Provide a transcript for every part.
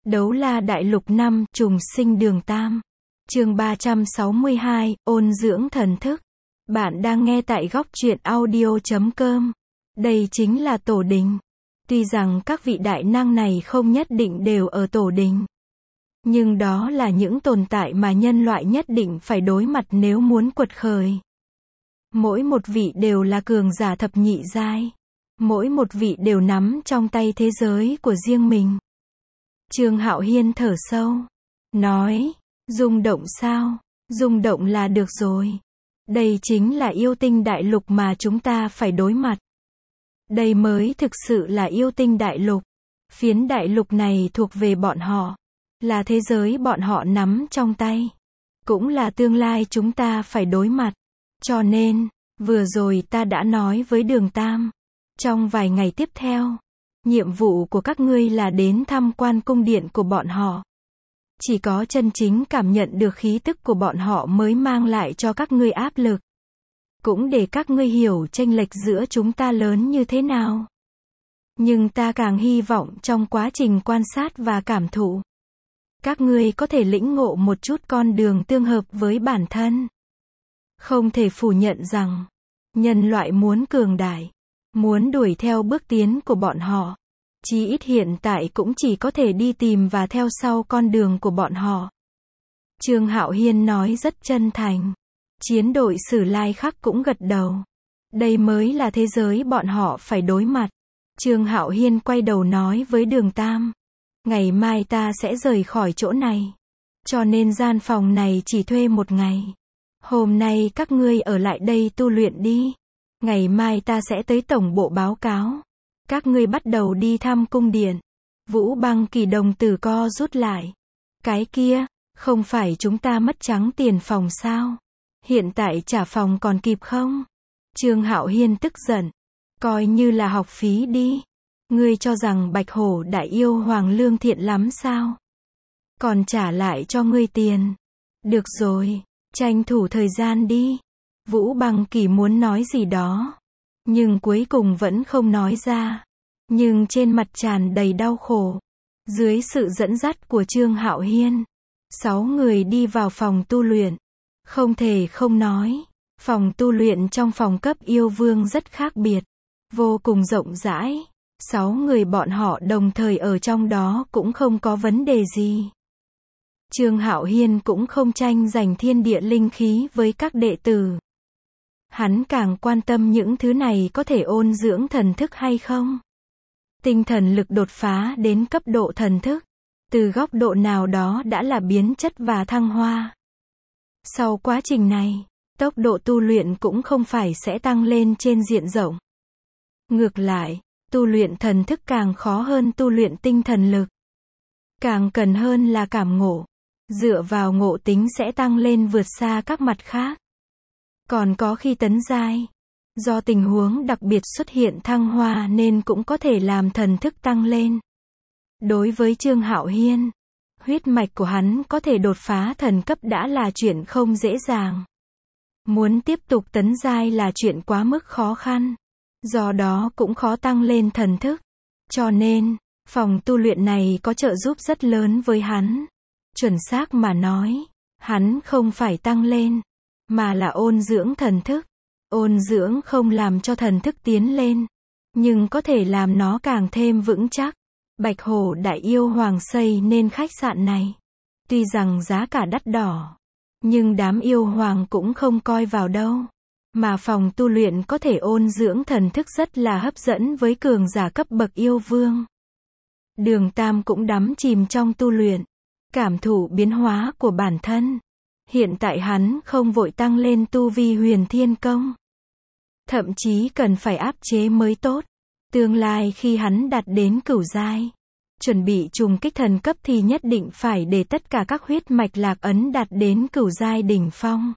Đấu La Đại Lục 5, Trùng Sinh Đường Tam. Chương 362, ôn dưỡng thần thức. Bạn đang nghe tại góc truyện audio.com. Đây chính là tổ đình. Tuy rằng các vị đại năng này không nhất định đều ở tổ đình, nhưng đó là những tồn tại mà nhân loại nhất định phải đối mặt nếu muốn quật khởi. Mỗi một vị đều là cường giả thập nhị giai. Mỗi một vị đều nắm trong tay thế giới của riêng mình. Trương Hạo Hiên thở sâu, nói, rung động sao? Rung động là được rồi. Đây chính là yêu tinh đại lục mà chúng ta phải đối mặt. Đây mới thực sự là yêu tinh đại lục. Phiến đại lục này thuộc về bọn họ, là thế giới bọn họ nắm trong tay, cũng là tương lai chúng ta phải đối mặt. Cho nên, vừa rồi ta đã nói với Đường Tam, trong vài ngày tiếp theo, nhiệm vụ của các ngươi là đến tham quan cung điện của bọn họ. Chỉ có chân chính cảm nhận được khí tức của bọn họ mới mang lại cho các ngươi áp lực. Cũng để các ngươi hiểu chênh lệch giữa chúng ta lớn như thế nào. Nhưng ta càng hy vọng trong quá trình quan sát và cảm thụ, các ngươi có thể lĩnh ngộ một chút con đường tương hợp với bản thân. Không thể phủ nhận rằng, nhân loại muốn cường đại, muốn đuổi theo bước tiến của bọn họ, chí ít hiện tại cũng chỉ có thể đi tìm và theo sau con đường của bọn họ. Trương Hạo Hiên nói rất chân thành. Chiến đội Sử Lai Khắc cũng gật đầu. Đây mới là thế giới bọn họ phải đối mặt. Trương Hạo Hiên quay đầu nói với Đường Tam, ngày mai ta sẽ rời khỏi chỗ này, cho nên gian phòng này chỉ thuê một ngày. Hôm nay các ngươi ở lại đây tu luyện đi. Ngày mai ta sẽ tới tổng bộ báo cáo. Các ngươi bắt đầu đi thăm cung điện. Vũ Băng Kỳ đồng tử co rút lại. Cái kia, không phải chúng ta mất trắng tiền phòng sao? Hiện tại trả phòng còn kịp không? Trương Hạo Hiên tức giận. Coi như là học phí đi. Ngươi cho rằng Bạch Hổ Đại Yêu Hoàng lương thiện lắm sao? Còn trả lại cho ngươi tiền. Được rồi, tranh thủ thời gian đi. Vũ Băng Kỳ muốn nói gì đó, nhưng cuối cùng vẫn không nói ra. Nhưng trên mặt tràn đầy đau khổ. Dưới sự dẫn dắt của Trương Hạo Hiên, 6 người đi vào phòng tu luyện. Không thể không nói, phòng tu luyện trong phòng cấp yêu vương rất khác biệt, vô cùng rộng rãi. 6 người bọn họ đồng thời ở trong đó cũng không có vấn đề gì. Trương Hạo Hiên cũng không tranh giành thiên địa linh khí với các đệ tử. Hắn càng quan tâm những thứ này có thể ôn dưỡng thần thức hay không. Tinh thần lực đột phá đến cấp độ thần thức, từ góc độ nào đó đã là biến chất và thăng hoa. Sau quá trình này, tốc độ tu luyện cũng không phải sẽ tăng lên trên diện rộng. Ngược lại, tu luyện thần thức càng khó hơn tu luyện tinh thần lực. Càng cần hơn là cảm ngộ. Dựa vào ngộ tính sẽ tăng lên vượt xa các mặt khác. Còn có khi tấn giai, do tình huống đặc biệt xuất hiện thăng hoa nên cũng có thể làm thần thức tăng lên. Đối với Trương Hạo Hiên, huyết mạch của hắn có thể đột phá thần cấp đã là chuyện không dễ dàng. Muốn tiếp tục tấn giai là chuyện quá mức khó khăn. Do đó cũng khó tăng lên thần thức. Cho nên, phòng tu luyện này có trợ giúp rất lớn với hắn. Chuẩn xác mà nói, hắn không phải tăng lên, mà là ôn dưỡng thần thức. Ôn dưỡng không làm cho thần thức tiến lên, nhưng có thể làm nó càng thêm vững chắc. Bạch Hổ Đại Yêu Hoàng xây nên khách sạn này. Tuy rằng giá cả đắt đỏ, nhưng đám yêu hoàng cũng không coi vào đâu. Mà phòng tu luyện có thể ôn dưỡng thần thức rất là hấp dẫn với cường giả cấp bậc yêu vương. Đường Tam cũng đắm chìm trong tu luyện, cảm thụ biến hóa của bản thân. Hiện tại hắn không vội tăng lên tu vi Huyền Thiên Công. Thậm chí cần phải áp chế mới tốt. Tương lai khi hắn đạt đến cửu giai, chuẩn bị trùng kích thần cấp thì nhất định phải để tất cả các huyết mạch lạc ấn đạt đến cửu giai đỉnh phong.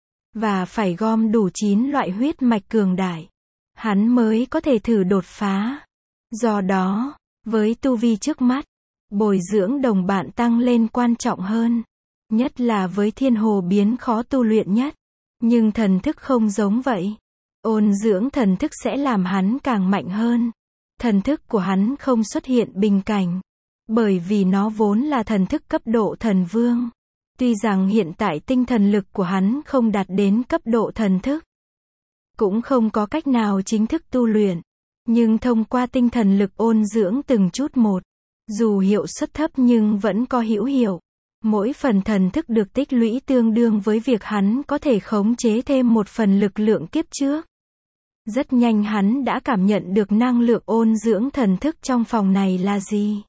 Và phải gom đủ 9 loại huyết mạch cường đại, hắn mới có thể thử đột phá. Do đó, với tu vi trước mắt, bồi dưỡng đồng bạn tăng lên quan trọng hơn. Nhất là với thiên hồ biến khó tu luyện nhất. Nhưng thần thức không giống vậy. Ôn dưỡng thần thức sẽ làm hắn càng mạnh hơn. Thần thức của hắn không xuất hiện bình cảnh. Bởi vì nó vốn là thần thức cấp độ thần vương. Tuy rằng hiện tại tinh thần lực của hắn không đạt đến cấp độ thần thức, cũng không có cách nào chính thức tu luyện, nhưng thông qua tinh thần lực ôn dưỡng từng chút một, dù hiệu suất thấp nhưng vẫn có hữu hiệu. Mỗi phần thần thức được tích lũy tương đương với việc hắn có thể khống chế thêm một phần lực lượng kiếp trước. Rất nhanh hắn đã cảm nhận được năng lượng ôn dưỡng thần thức trong phòng này là gì.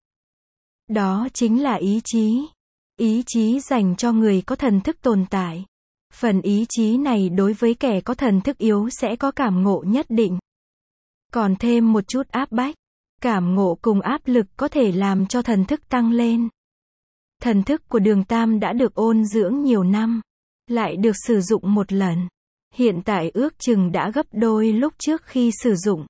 Đó chính là ý chí. Ý chí dành cho người có thần thức tồn tại. Phần ý chí này đối với kẻ có thần thức yếu sẽ có cảm ngộ nhất định. Còn thêm một chút áp bách. Cảm ngộ cùng áp lực có thể làm cho thần thức tăng lên. Thần thức của Đường Tam đã được ôn dưỡng nhiều năm, lại được sử dụng một lần. Hiện tại ước chừng đã gấp đôi lúc trước khi sử dụng.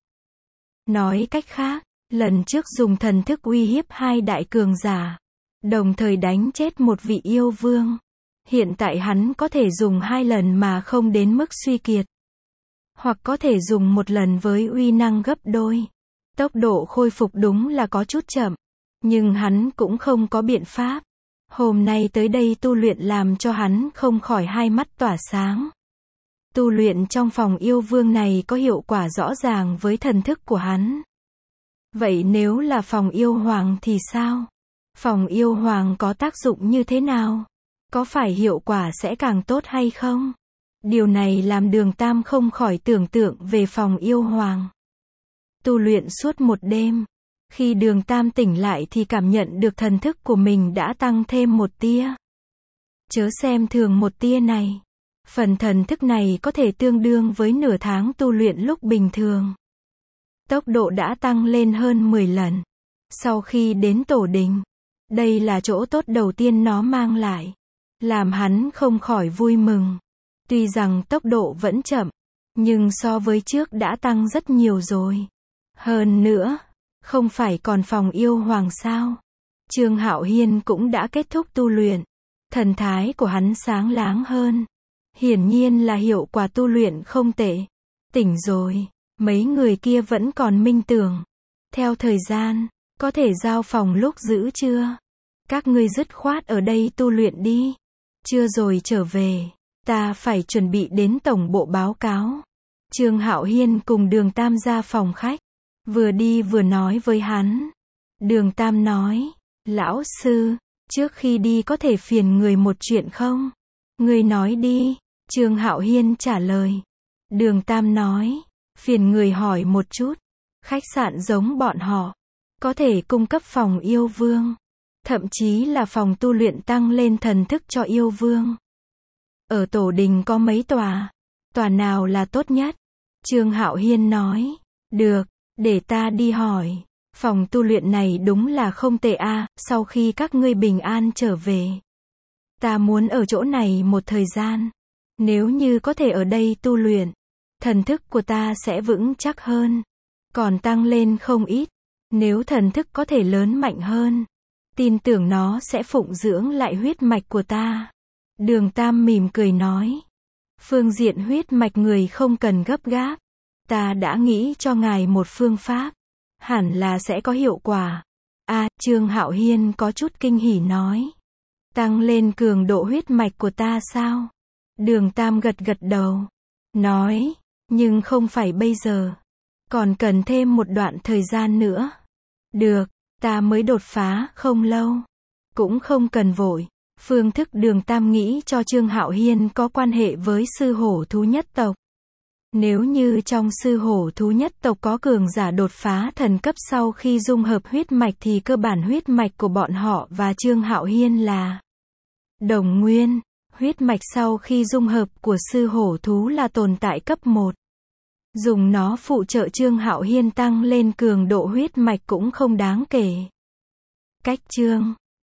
Nói cách khác, lần trước dùng thần thức uy hiếp hai đại cường giả, đồng thời đánh chết một vị yêu vương. Hiện tại hắn có thể dùng 2 lần mà không đến mức suy kiệt. Hoặc có thể dùng một lần với uy năng gấp đôi. Tốc độ khôi phục đúng là có chút chậm, nhưng hắn cũng không có biện pháp. Hôm nay tới đây tu luyện làm cho hắn không khỏi hai mắt tỏa sáng. Tu luyện trong phòng yêu vương này có hiệu quả rõ ràng với thần thức của hắn. Vậy nếu là phòng yêu hoàng thì sao? Phòng yêu hoàng có tác dụng như thế nào? Có phải hiệu quả sẽ càng tốt hay không? Điều này làm Đường Tam không khỏi tưởng tượng về phòng yêu hoàng. Tu luyện suốt một đêm. Khi Đường Tam tỉnh lại thì cảm nhận được thần thức của mình đã tăng thêm một tia. Chớ xem thường một tia này. Phần thần thức này có thể tương đương với nửa tháng tu luyện lúc bình thường. Tốc độ đã tăng lên hơn 10 lần. Sau khi đến tổ đình, đây là chỗ tốt đầu tiên nó mang lại. Làm hắn không khỏi vui mừng. Tuy rằng tốc độ vẫn chậm, nhưng so với trước đã tăng rất nhiều rồi. Hơn nữa, không phải còn phòng yêu hoàng sao? Trương Hạo Hiên cũng đã kết thúc tu luyện. Thần thái của hắn sáng láng hơn. Hiển nhiên là hiệu quả tu luyện không tệ. Tỉnh rồi, mấy người kia vẫn còn minh tưởng. Theo thời gian, có thể giao phòng lúc giữ chưa? Các ngươi dứt khoát ở đây tu luyện đi. Chưa rồi trở về, ta phải chuẩn bị đến tổng bộ báo cáo. Trương Hạo Hiên cùng Đường Tam ra phòng khách. Vừa đi vừa nói với hắn. Đường Tam nói, lão sư, trước khi đi có thể phiền người một chuyện không? Người nói đi. Trương Hạo Hiên trả lời. Đường Tam nói, phiền người hỏi một chút. Khách sạn giống bọn họ, có thể cung cấp phòng yêu vương. Thậm chí là phòng tu luyện tăng lên thần thức cho yêu vương. Ở tổ đình có mấy tòa? Tòa nào là tốt nhất? Trương Hạo Hiên nói, được, để ta đi hỏi. Phòng tu luyện này đúng là không tệ a, sau khi các ngươi bình an trở về. Ta muốn ở chỗ này một thời gian. Nếu như có thể ở đây tu luyện, thần thức của ta sẽ vững chắc hơn. Còn tăng lên không ít. Nếu thần thức có thể lớn mạnh hơn, tin tưởng nó sẽ phụng dưỡng lại huyết mạch của ta. Đường Tam mỉm cười nói. Phương diện huyết mạch người không cần gấp gáp. Ta đã nghĩ cho ngài một phương pháp. Hẳn là sẽ có hiệu quả. Trương Hạo Hiên có chút kinh hỉ nói. Tăng lên cường độ huyết mạch của ta sao? Đường Tam gật gật đầu. Nói, nhưng không phải bây giờ. Còn cần thêm một đoạn thời gian nữa. Được, ta mới đột phá không lâu. Cũng không cần vội. Phương thức Đường Tam nghĩ cho Trương Hạo Hiên có quan hệ với sư hổ thú nhất tộc. Nếu như trong sư hổ thú nhất tộc có cường giả đột phá thần cấp sau khi dung hợp huyết mạch thì cơ bản huyết mạch của bọn họ và Trương Hạo Hiên là đồng nguyên. Huyết mạch sau khi dung hợp của sư hổ thú là tồn tại cấp 1. Dùng nó phụ trợ Trương Hạo Hiên tăng lên cường độ huyết mạch cũng không đáng kể. Cách chương